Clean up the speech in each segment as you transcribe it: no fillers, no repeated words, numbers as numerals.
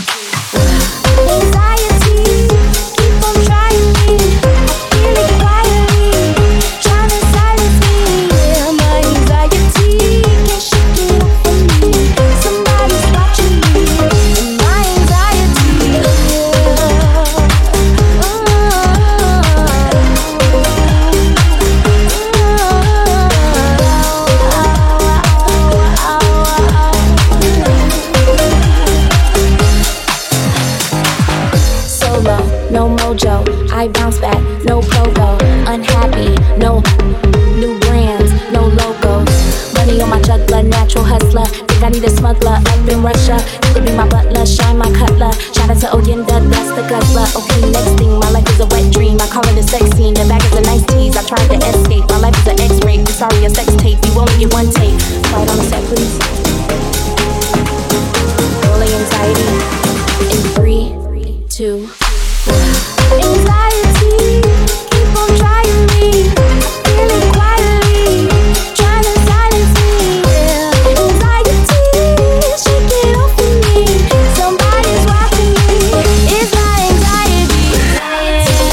Anxiety, keep on trying me. I feel it quietly, trying to silence me. Yeah, my anxiety can't shake it off of me. Somebody's watching me, and my anxiety. Solo, no mojo, I bounce back, no provo. Unhappy, no new brands, no logos. Money on my juggler, natural hustler. Think I need a smuggler up in Russia. You could be my butler, shine my cutler. Shout out to Oyenda, that's the guzzler. Okay, next thing, my life is a wet dream. I call it a sex scene, the bag is a nice tease. I tried to escape, my life is an X-ray. I'm sorry, a sex tape, you only get one take. Quiet on the set, please. Rolling anxiety in 3, 2, 1. Anxiety, keep on trying me. I feel it quietly, trying to silence me. Yeah. Anxiety, shake it off of me. Somebody's watching me. It's my anxiety.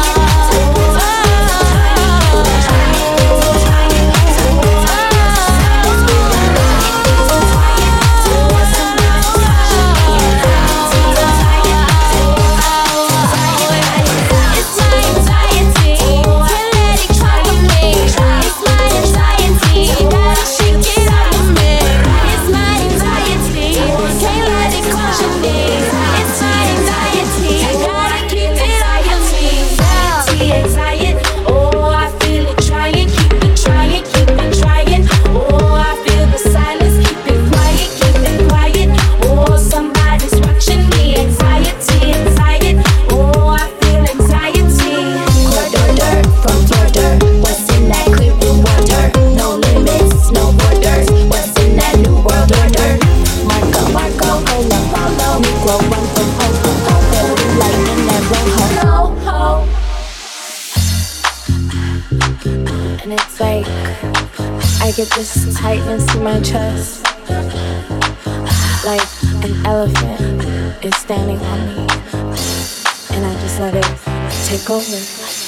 And it's like I get this tightness in my chest, like an elephant is standing on me, and I just let it take over.